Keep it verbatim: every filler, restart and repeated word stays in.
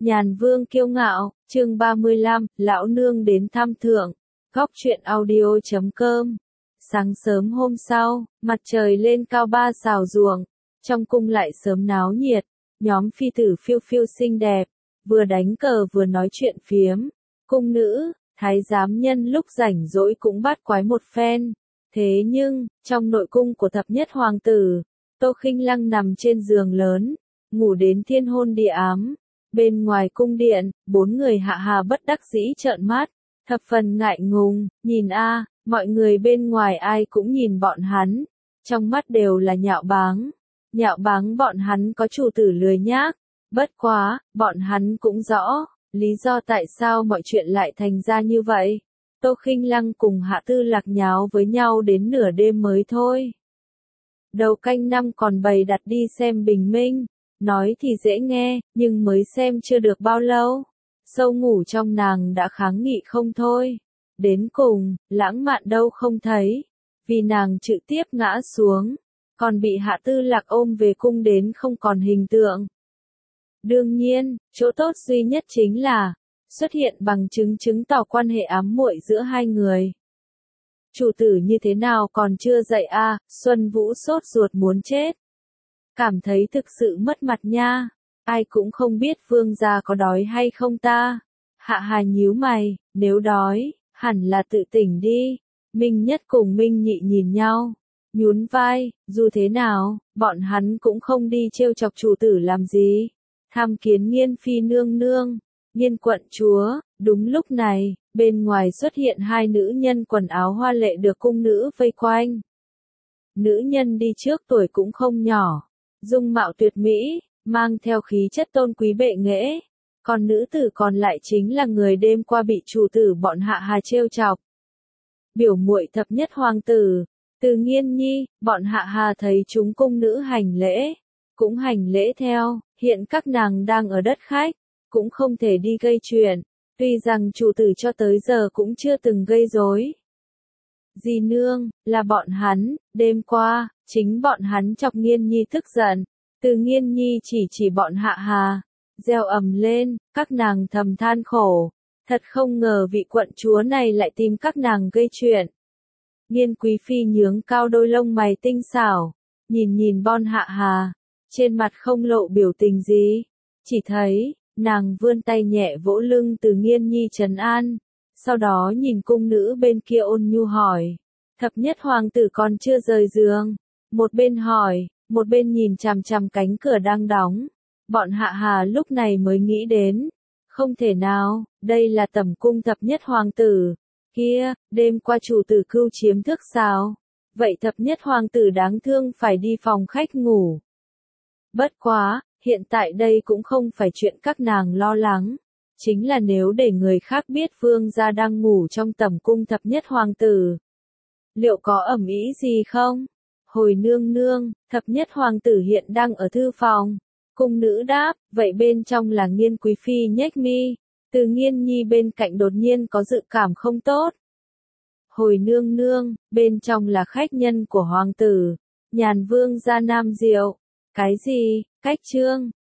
Nhàn Vương kiêu ngạo, chương ba mươi lăm, lão nương đến thăm thượng. Góc truyện audio chấm com. Sáng sớm hôm sau, mặt trời lên cao ba sào ruộng, trong cung lại sớm náo nhiệt, nhóm phi tử phiêu phiêu xinh đẹp, vừa đánh cờ vừa nói chuyện phiếm. Cung nữ, thái giám nhân lúc rảnh rỗi cũng bắt quái một phen. Thế nhưng, trong nội cung của thập nhất hoàng tử, Tô Khinh Lăng nằm trên giường lớn, ngủ đến thiên hôn địa ám. Bên ngoài cung điện, bốn người hạ hà bất đắc dĩ trợn mắt, thập phần ngại ngùng, nhìn a, mọi người bên ngoài ai cũng nhìn bọn hắn, trong mắt đều là nhạo báng. Nhạo báng bọn hắn có chủ tử lười nhác, bất quá, bọn hắn cũng rõ, lý do tại sao mọi chuyện lại thành ra như vậy. Tô Khinh Lăng cùng Hạ Tư Lạc nháo với nhau đến nửa đêm mới thôi. Đầu canh năm còn bày đặt đi xem bình minh. Nói thì dễ nghe, nhưng mới xem chưa được bao lâu, sâu ngủ trong nàng đã kháng nghị không thôi. Đến cùng, lãng mạn đâu không thấy, vì nàng trực tiếp ngã xuống, còn bị Hạ Tư Lạc ôm về cung đến không còn hình tượng. Đương nhiên, chỗ tốt duy nhất chính là, xuất hiện bằng chứng chứng tỏ quan hệ ám muội giữa hai người. Chủ tử như thế nào còn chưa dậy a, à, Xuân Vũ sốt ruột muốn chết. Cảm thấy thực sự mất mặt nha, ai cũng không biết vương gia có đói hay không ta. Hạ Hà nhíu mày, nếu đói, hẳn là tự tỉnh đi. Minh Nhất cùng Minh Nhị nhìn nhau, nhún vai, dù thế nào, bọn hắn cũng không đi trêu chọc chủ tử làm gì. Tham kiến Nghiên phi nương nương, Nghiên quận chúa. Đúng lúc này, bên ngoài xuất hiện hai nữ nhân quần áo hoa lệ được cung nữ vây quanh. Nữ nhân đi trước tuổi cũng không nhỏ, dung mạo tuyệt mỹ, mang theo khí chất tôn quý bệ nghệ. Còn nữ tử còn lại chính là người đêm qua bị chủ tử bọn Hạ Hà trêu chọc. Biểu muội thập nhất hoàng tử, Từ Nghiên Nhi. Bọn Hạ Hà thấy chúng cung nữ hành lễ, cũng hành lễ theo. Hiện các nàng đang ở đất khách, cũng không thể đi gây chuyện, tuy rằng chủ tử cho tới giờ cũng chưa từng gây rối. Dì nương, là bọn hắn, đêm qua, chính bọn hắn chọc Nghiên Nhi tức giận. Từ Nghiên Nhi chỉ chỉ bọn Hạ Hà, reo ầm lên, các nàng thầm than khổ, thật không ngờ vị quận chúa này lại tìm các nàng gây chuyện. Nghiên quý phi nhướng cao đôi lông mày tinh xảo, nhìn nhìn bọn Hạ Hà, trên mặt không lộ biểu tình gì, chỉ thấy, nàng vươn tay nhẹ vỗ lưng Từ Nghiên Nhi trấn an. Sau đó nhìn cung nữ bên kia ôn nhu hỏi, thập nhất hoàng tử còn chưa rời giường. Một bên hỏi, một bên nhìn chằm chằm cánh cửa đang đóng. Bọn Hạ Hà lúc này mới nghĩ đến, không thể nào, đây là tẩm cung thập nhất hoàng tử. Kia, đêm qua chủ tử cưu chiếm thức sao? Vậy thập nhất hoàng tử đáng thương phải đi phòng khách ngủ. Bất quá, hiện tại đây cũng không phải chuyện các nàng lo lắng. Chính là nếu để người khác biết vương gia đang ngủ trong tẩm cung thập nhất hoàng tử, liệu có ầm ĩ gì không? Hồi nương nương, thập nhất hoàng tử hiện đang ở thư phòng. Cung nữ đáp, vậy bên trong là Nghiên quý phi nhếch mi. Từ Nghiên Nhi bên cạnh đột nhiên có dự cảm không tốt. Hồi nương nương, bên trong là khách nhân của hoàng tử, Nhàn Vương gia Nam Diệu. Cái gì, cách trương?